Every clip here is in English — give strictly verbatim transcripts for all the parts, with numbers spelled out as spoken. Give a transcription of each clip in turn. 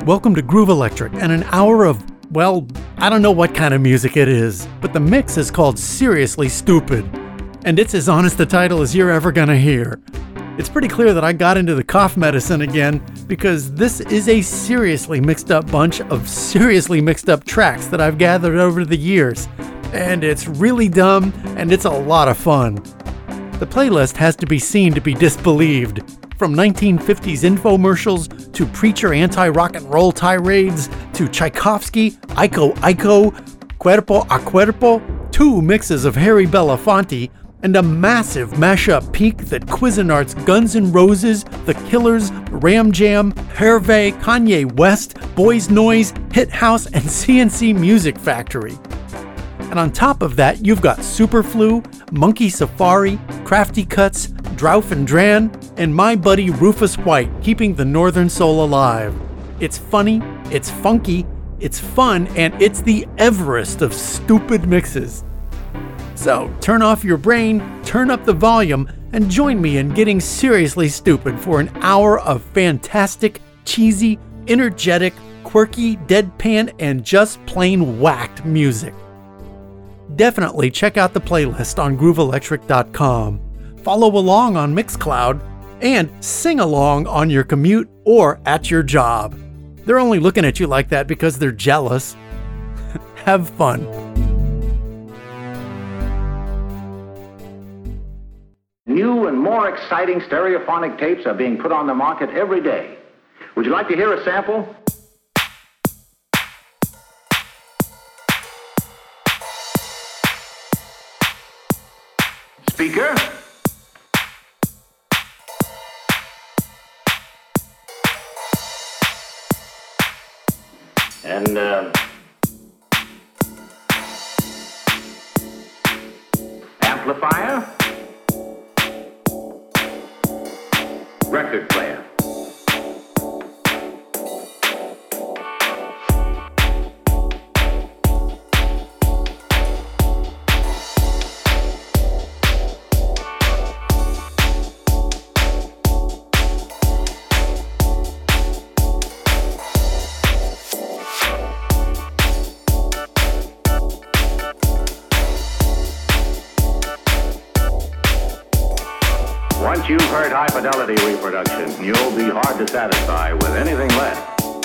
welcome to Groove Electric and an hour of, well, I don't know what kind of music it is, but the mix is called Seriously Stupid, and it's as honest a title as you're ever gonna hear. It's pretty clear that I got into the cough medicine again, because this is a seriously mixed up bunch of seriously mixed up tracks that I've gathered over the years, and it's really dumb, and it's a lot of fun. The playlist has to be seen to be disbelieved. From nineteen fifties infomercials, to preacher anti-rock and roll tirades, to Tchaikovsky, Iko Iko, Cuerpo a Cuerpo, two mixes of Harry Belafonte, and a massive mashup peak that Cuisinart's Guns N' Roses, The Killers, Ram Jam, Hervé, Kanye West, Boys Noise, Hit House, and C N C Music Factory. And on top of that, you've got Superflu, Monkey Safari, Crafty Cuts, Drauf and Dran, and my buddy Rufus White, keeping the Northern Soul alive. It's funny, it's funky, it's fun, and it's the Everest of stupid mixes. So turn off your brain, turn up the volume, and join me in getting seriously stupid for an hour of fantastic, cheesy, energetic, quirky, deadpan, and just plain whacked music. Definitely check out the playlist on groove electric dot com. Follow along on Mixcloud, and sing along on your commute or at your job. They're only looking at you like that because they're jealous. Have fun. New and more exciting stereophonic tapes are being put on the market every day. Would you like to hear a sample? Speaker. And uh, amplifier. Record player. Once you've heard high-fidelity reproduction, you'll be hard to satisfy with anything less.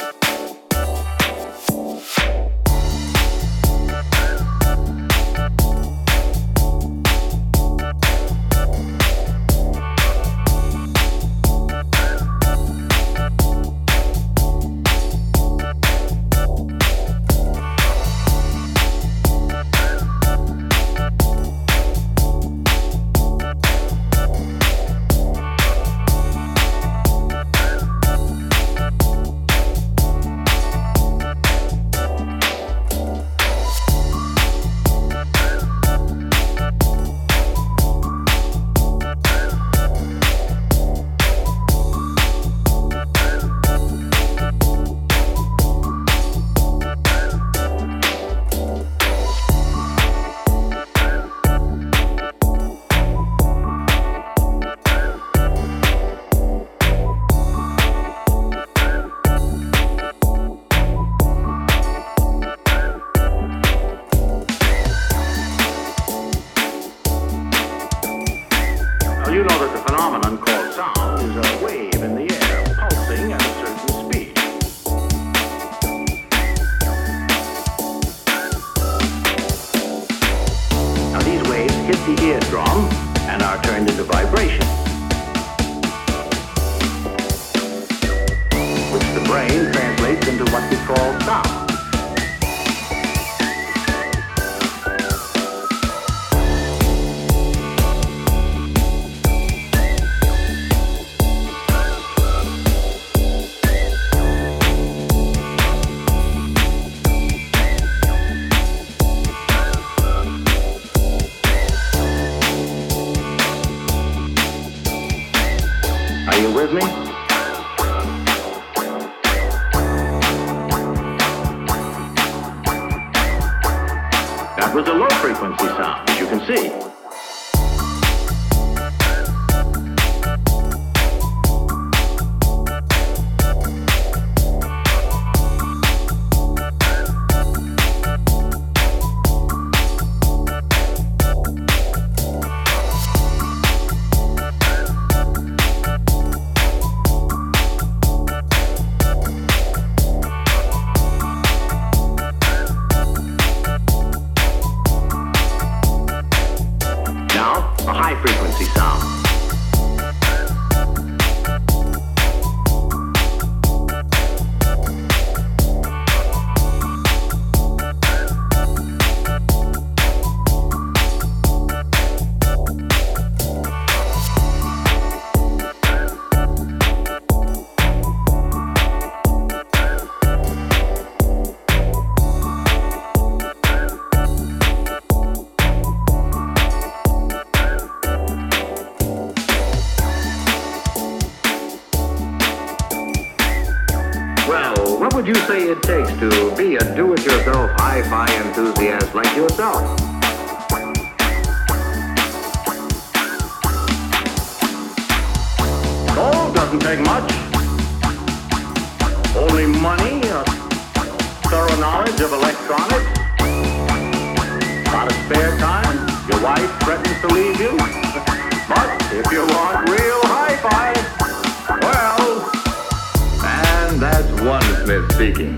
You know that the phenomenon called sound is a wave in the air, pulsing at a certain speed. Now these waves hit the eardrum and are turned into vibrations, which the brain translates into what we call sound. Are you with me? That was a low frequency sound, as you can see. it takes to be a do-it-yourself hi-fi enthusiast like yourself. Gold doesn't take much. Only money, a thorough knowledge of electronics, a lot of spare time. Your wife threatens to leave you. But if you want real hi-fi, well, and that's one Smith speaking.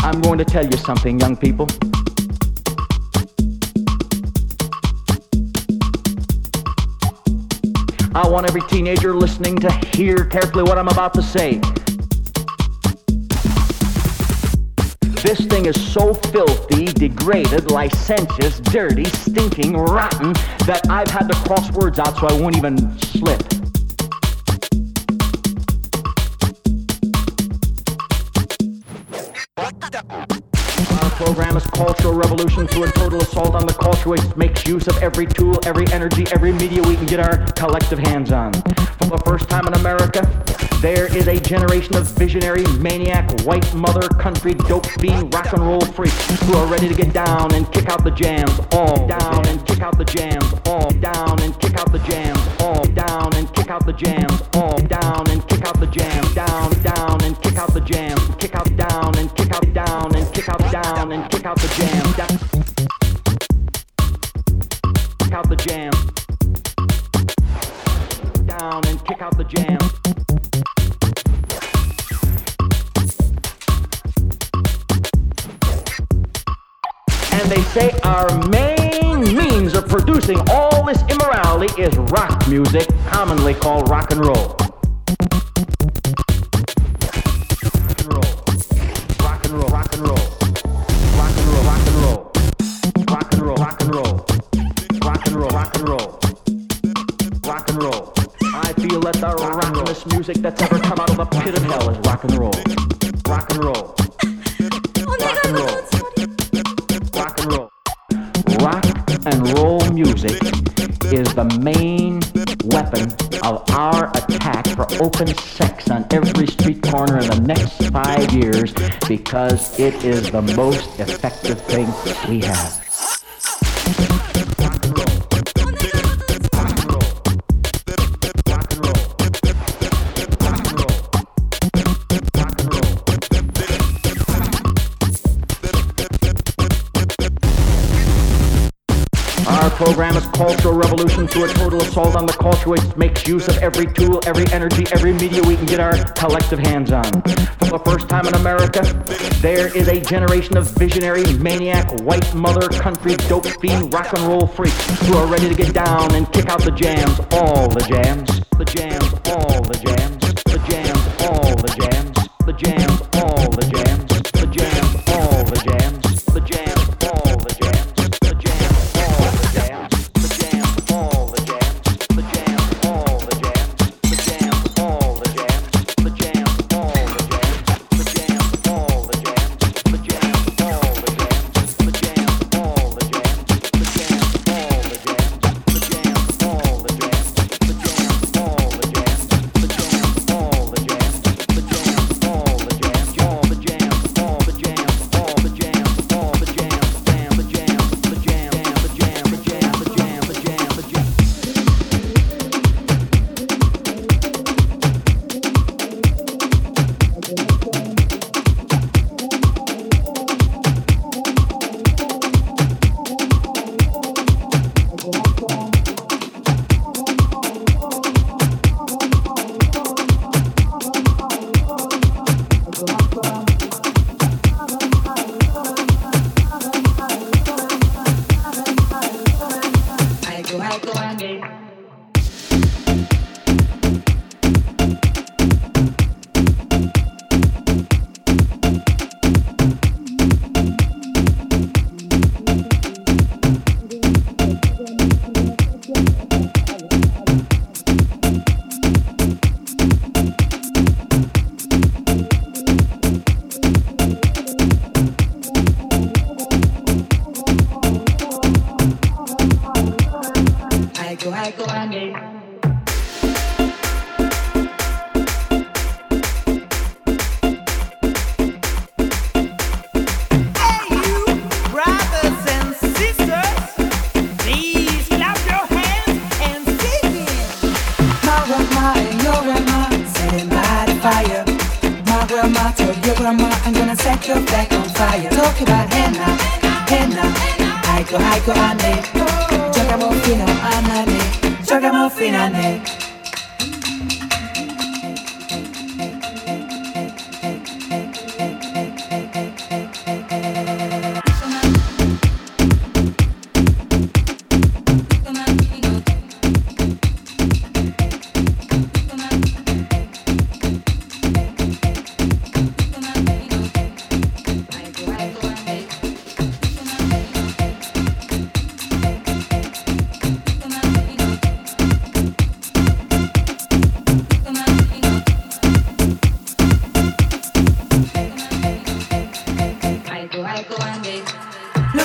I'm going to tell you something, young people. I want every teenager listening to hear carefully what I'm about to say. This thing is so filthy, degraded, licentious, dirty, stinking, rotten, that I've had to cross words out so I won't even slip. Our program is Cultural Revolution through a total assault on the culture which makes use of every tool, every energy, every media we can get our collective hands on. For the first time in America, there is a generation of visionary, maniac, white mother, country, dope fiend, rock and roll freaks who are ready to get down and kick out the jams, all down and kick out the jams, all down and kick out the jams, all down and kick out the jams, all down and kick out the jams, down, down and kick out the jams, kick out down and kick out down and kick out down and kick out the jams, down, kick out the jams, down and kick out the jams. And they say our main means of producing all this immorality is rock music, commonly called rock and roll. Rock and roll, rock and roll, rock and roll, rock and roll, rock and roll, rock and roll, rock and roll, rock and roll, rock and roll. I feel that the rockinest music that's ever come out of the pit of hell is rock and roll, rock and roll, rock and roll. Rock and roll music is the main weapon of our attack for open sex on every street corner in the next five years because it is the most effective thing we have. Rock and roll. Rock and roll. Rock and roll. Rock and roll. Rock and roll. Our program is Cultural Revolution through a total assault on the culture which makes use of every tool, every energy, every media we can get our collective hands on. For the first time in America, there is a generation of visionary, maniac, white mother, country, dope fiend, rock and roll freaks who are ready to get down and kick out the jams, all the jams, the jams, all the jams, the jams, all the jams, the jams, all the jams, the jams, all the jams, the jams, all the jams.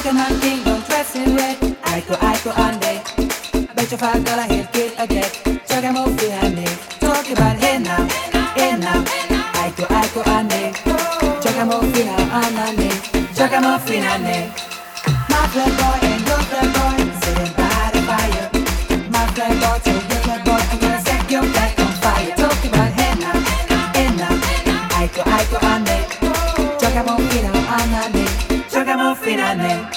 Look at my king, don't dress in red. Aiko, aiko, ande. Bet your five dollar head kid a jet. Joga mo finane. Talk about hey now, hey now. Aiko, aiko, ande. Joga mo fina, anane. Joga mo finane. My flag boy and your flag boy sitting by the fire. My flag boy to your flag boy, I'm gonna set your flag on fire. Talk about hey now, hey now. Aiko, aiko, ande. Joga mo fina, anane. Joga mo finane.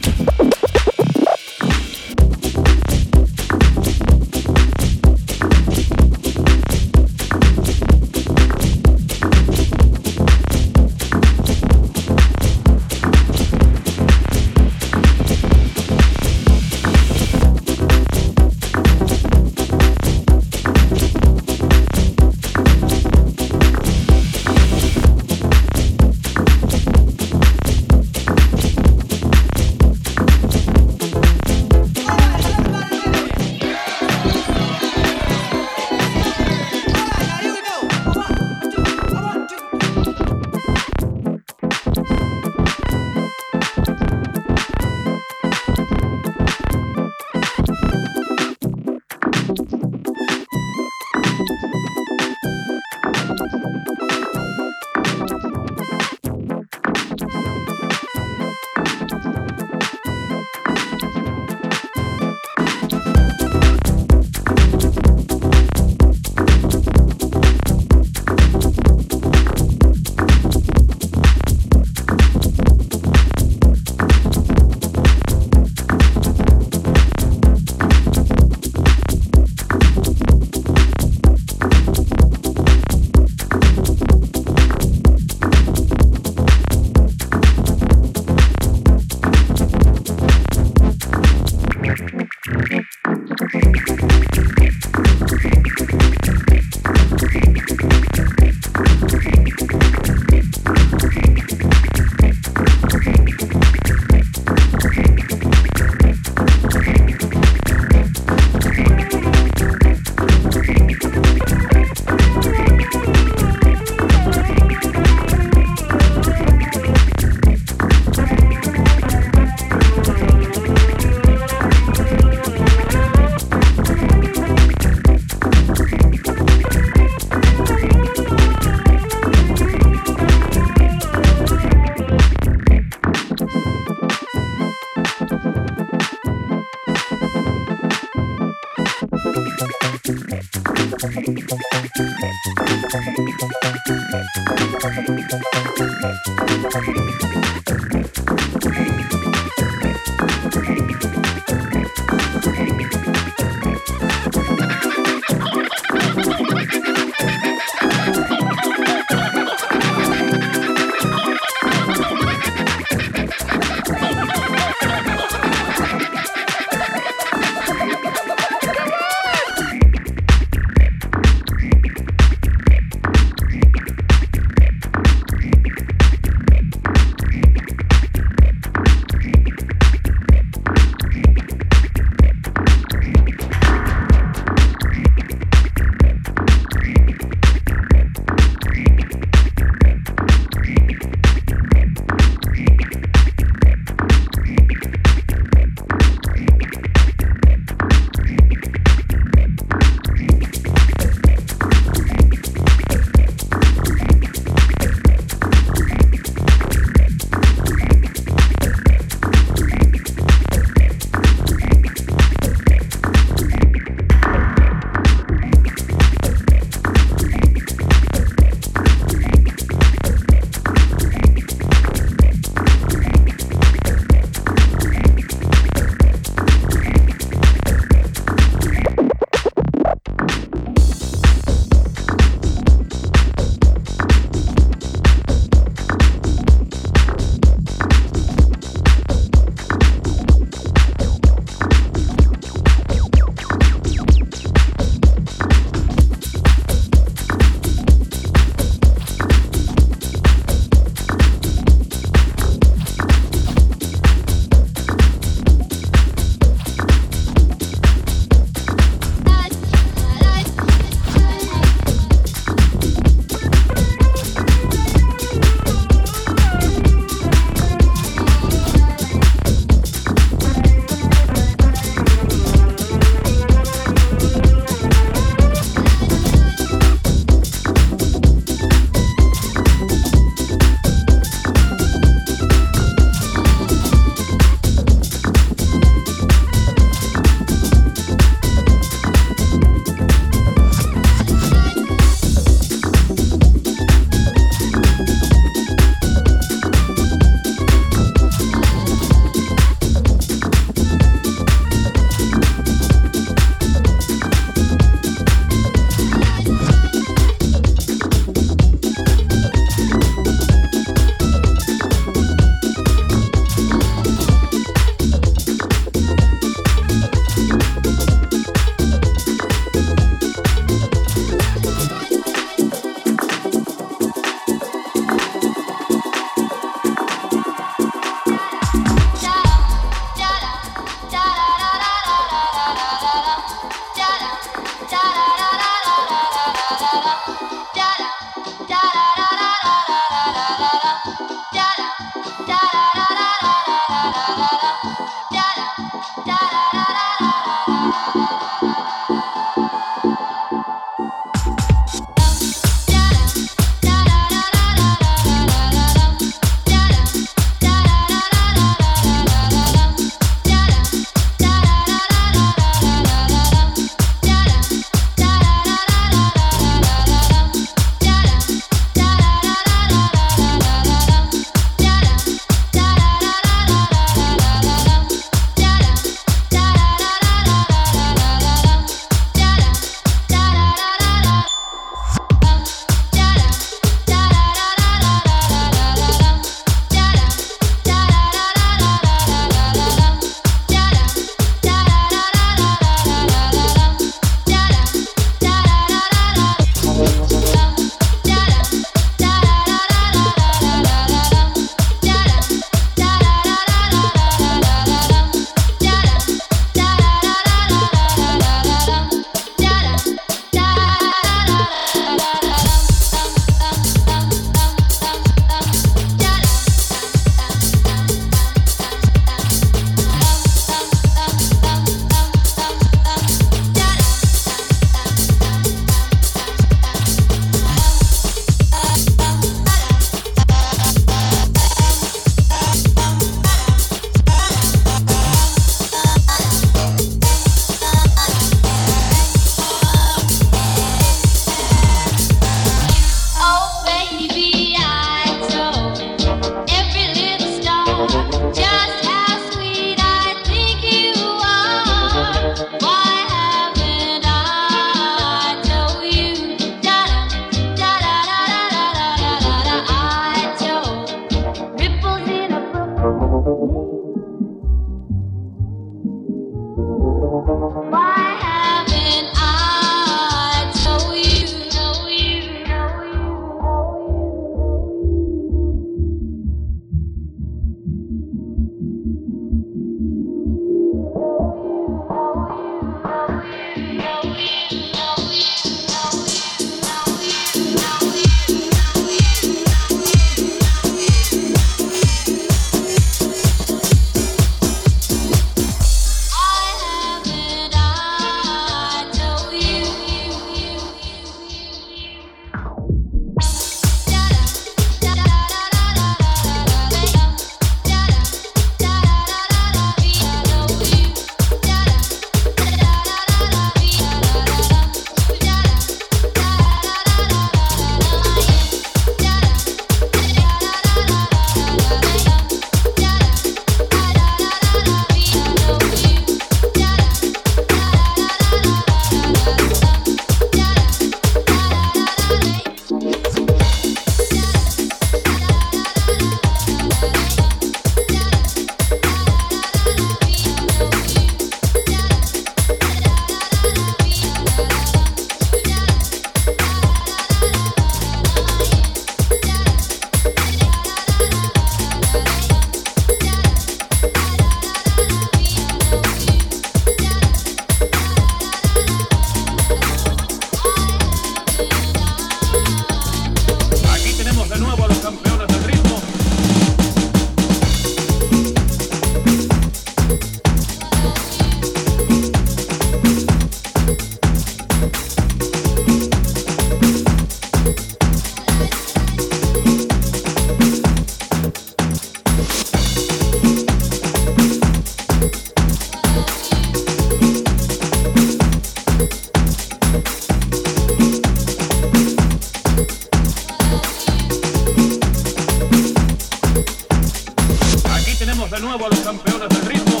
de nuevo a los campeones del ritmo.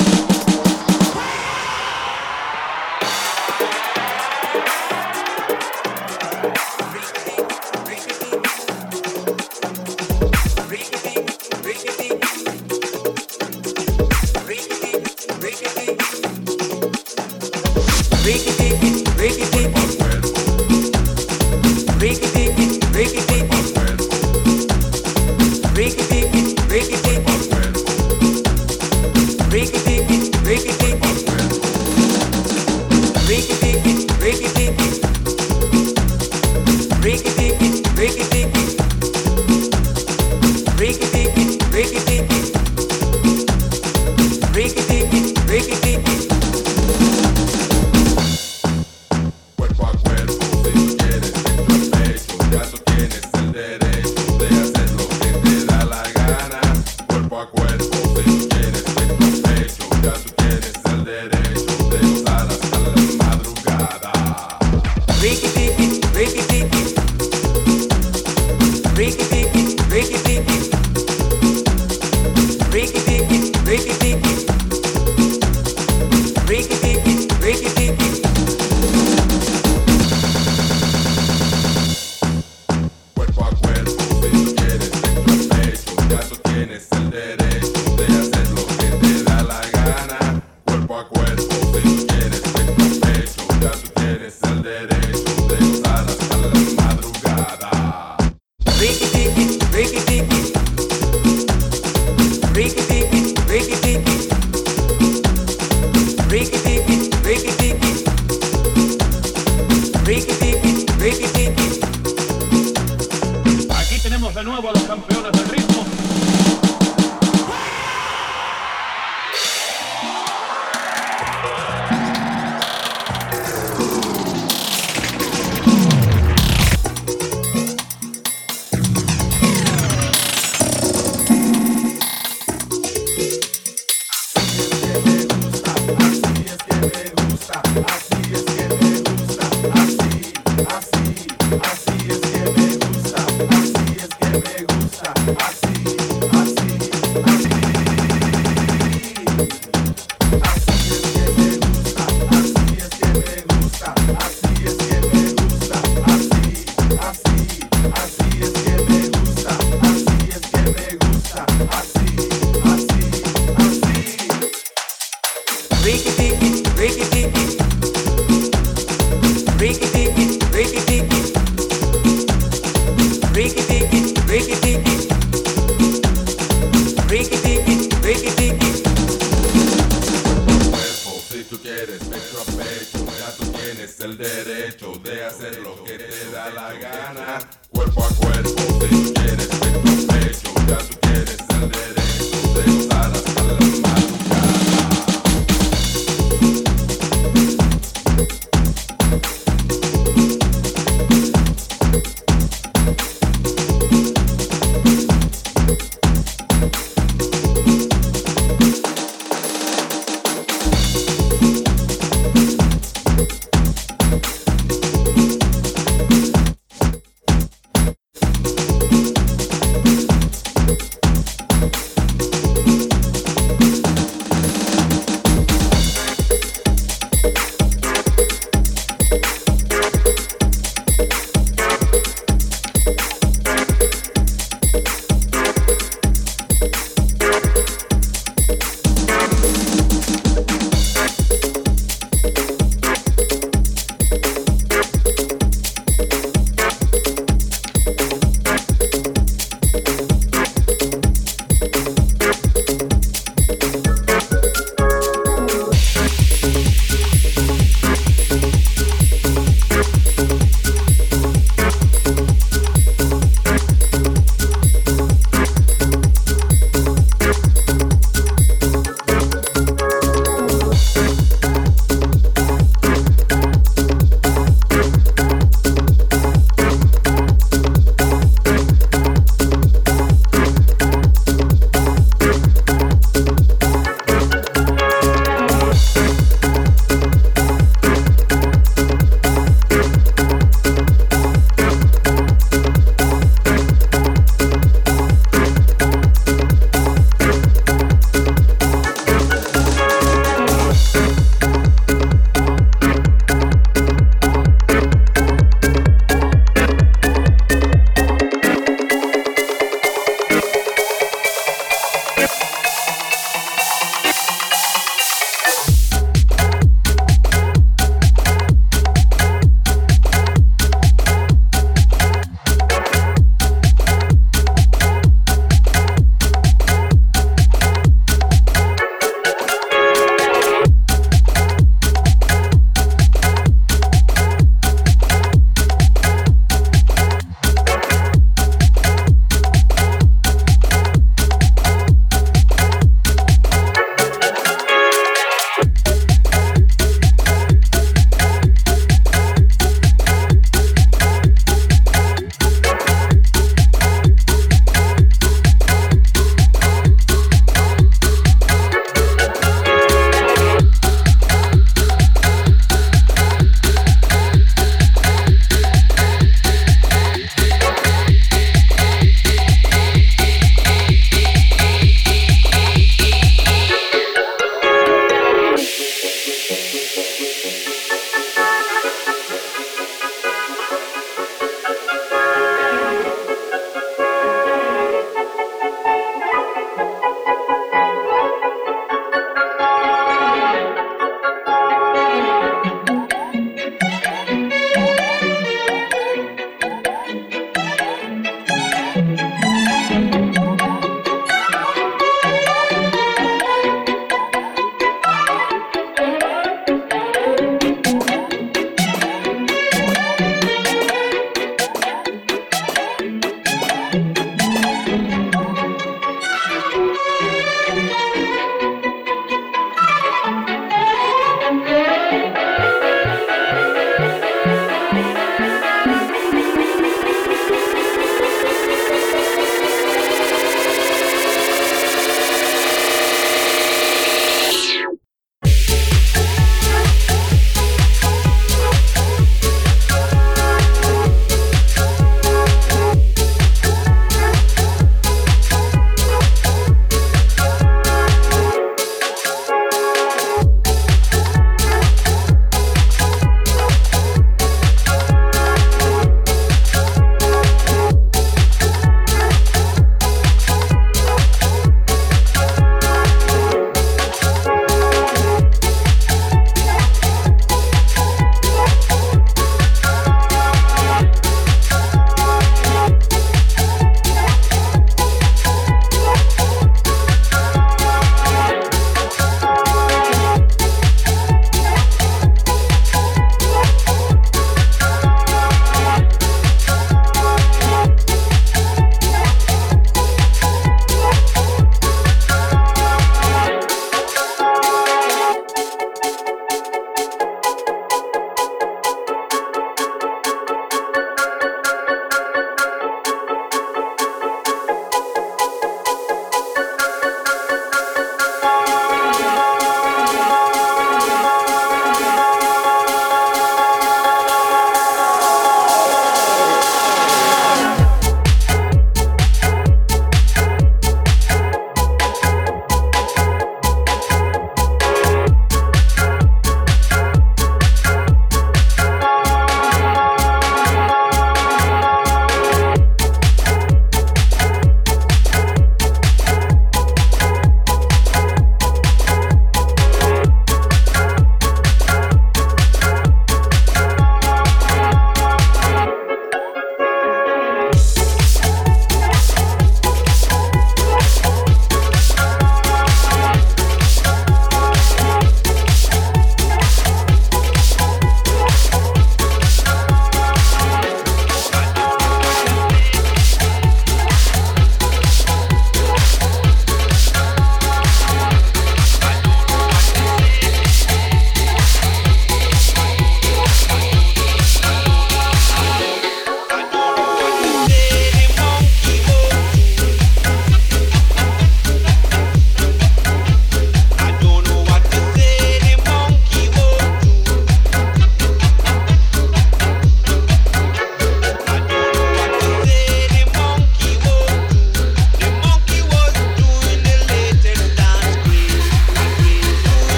Aquí tenemos de nuevo a los campeones del ritmo.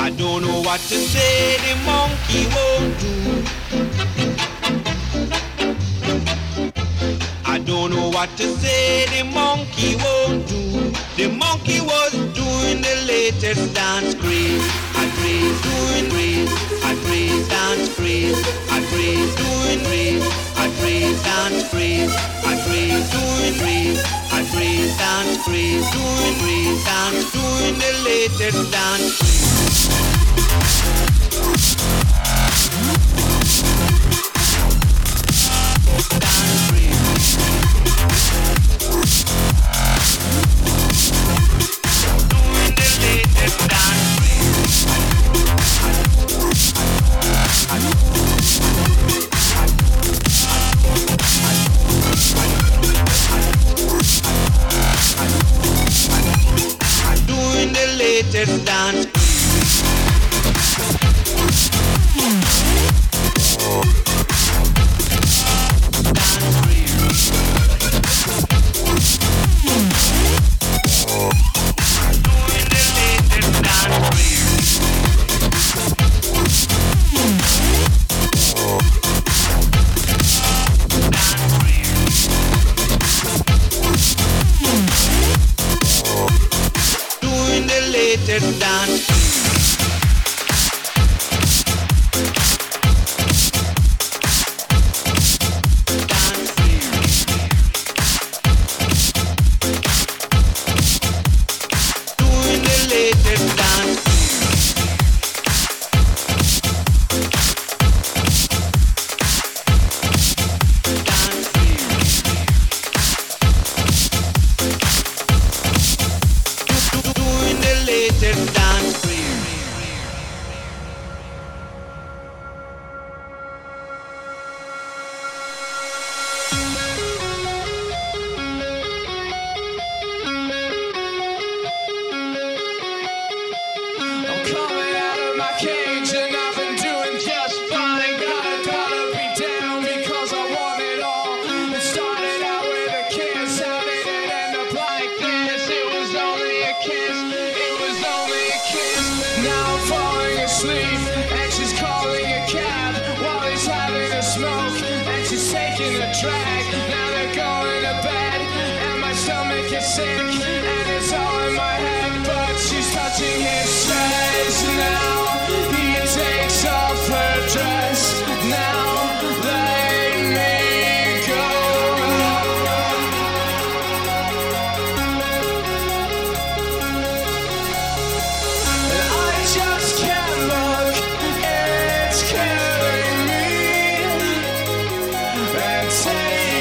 I don't know what to say, the monkey won't do. I don't know what to say, the monkey won't do. The monkey was doing the latest dance craze. A craze doing craze, a craze dance craze, a craze doing craze, a craze dance craze, a craze doing craze, a craze dance craze, doing craze dance, doing the latest dance craze. Dance craze. Doing the latest dance craze. Doing the latest dance. Doing the latest dance. Doing the latest dance. Doing the latest dance. I'm coming out of my cage and I've been doing just fine. Gotta, gotta be down because I want it all. It started out with a kiss, how did it end up like this? It was only a kiss, it was only a kiss. Now I'm falling asleep and she's calling a cab while he's having a smoke and she's taking a drag. Now they're going to bed and my stomach is sick and it's all in my head, but she's touching his chest now. He takes off her dress now. Let me go. And I just can't look. It's killing me. And take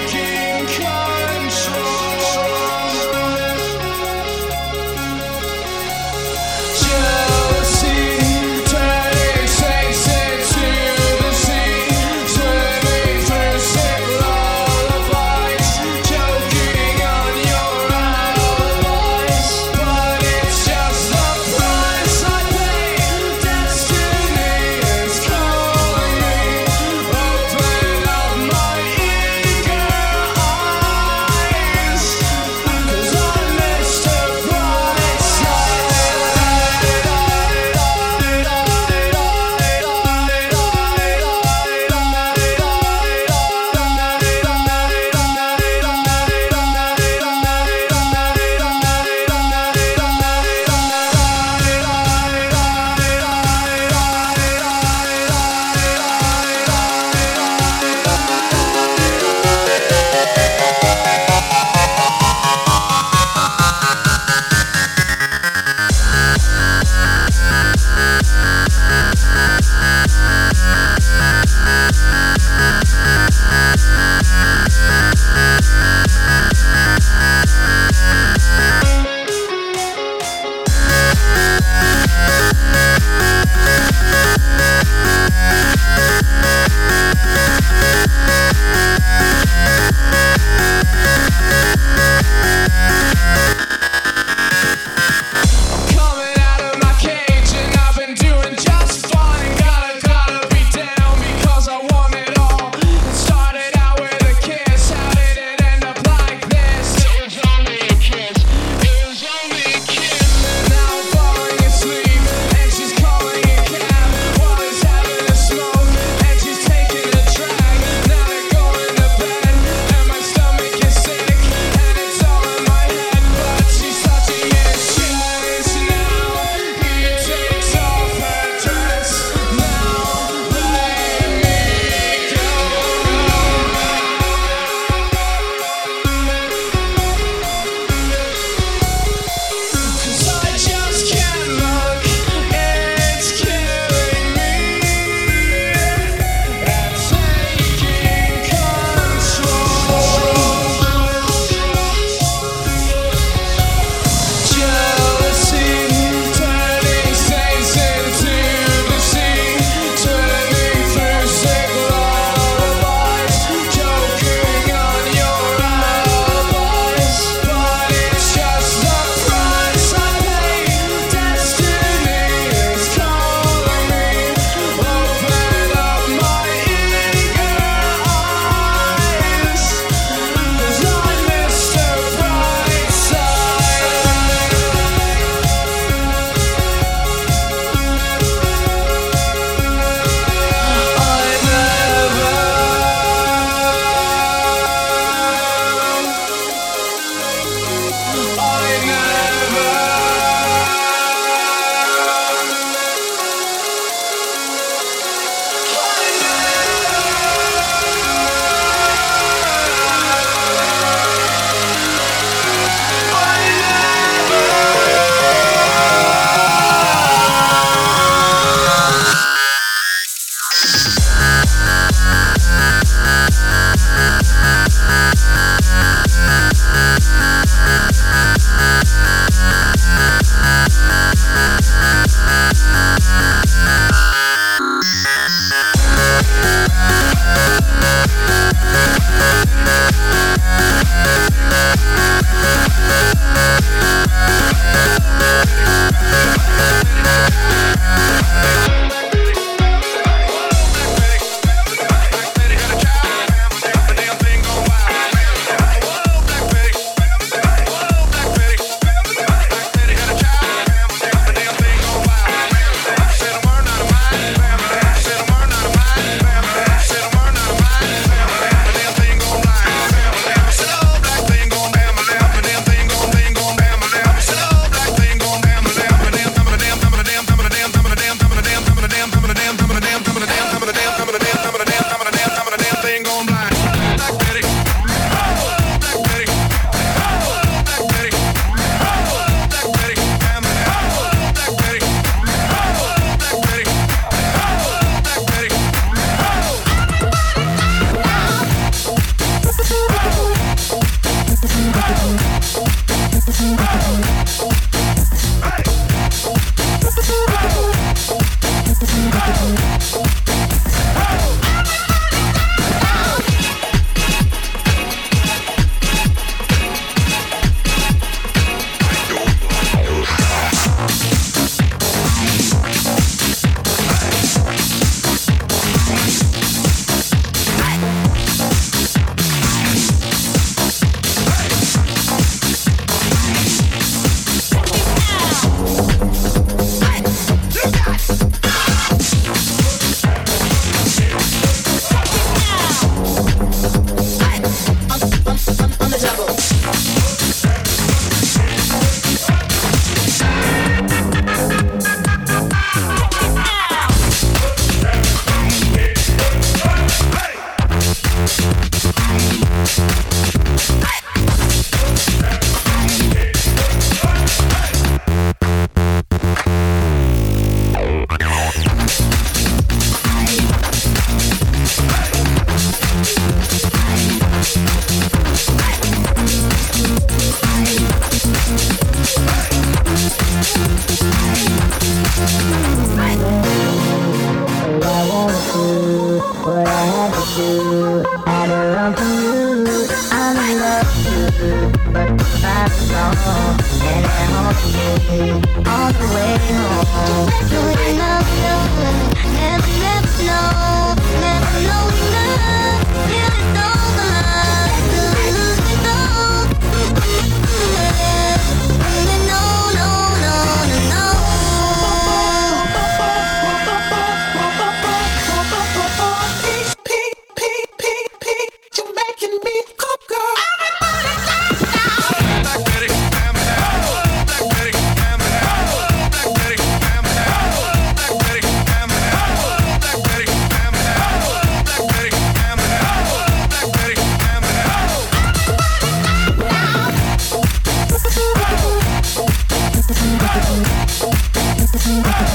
We'll be right back.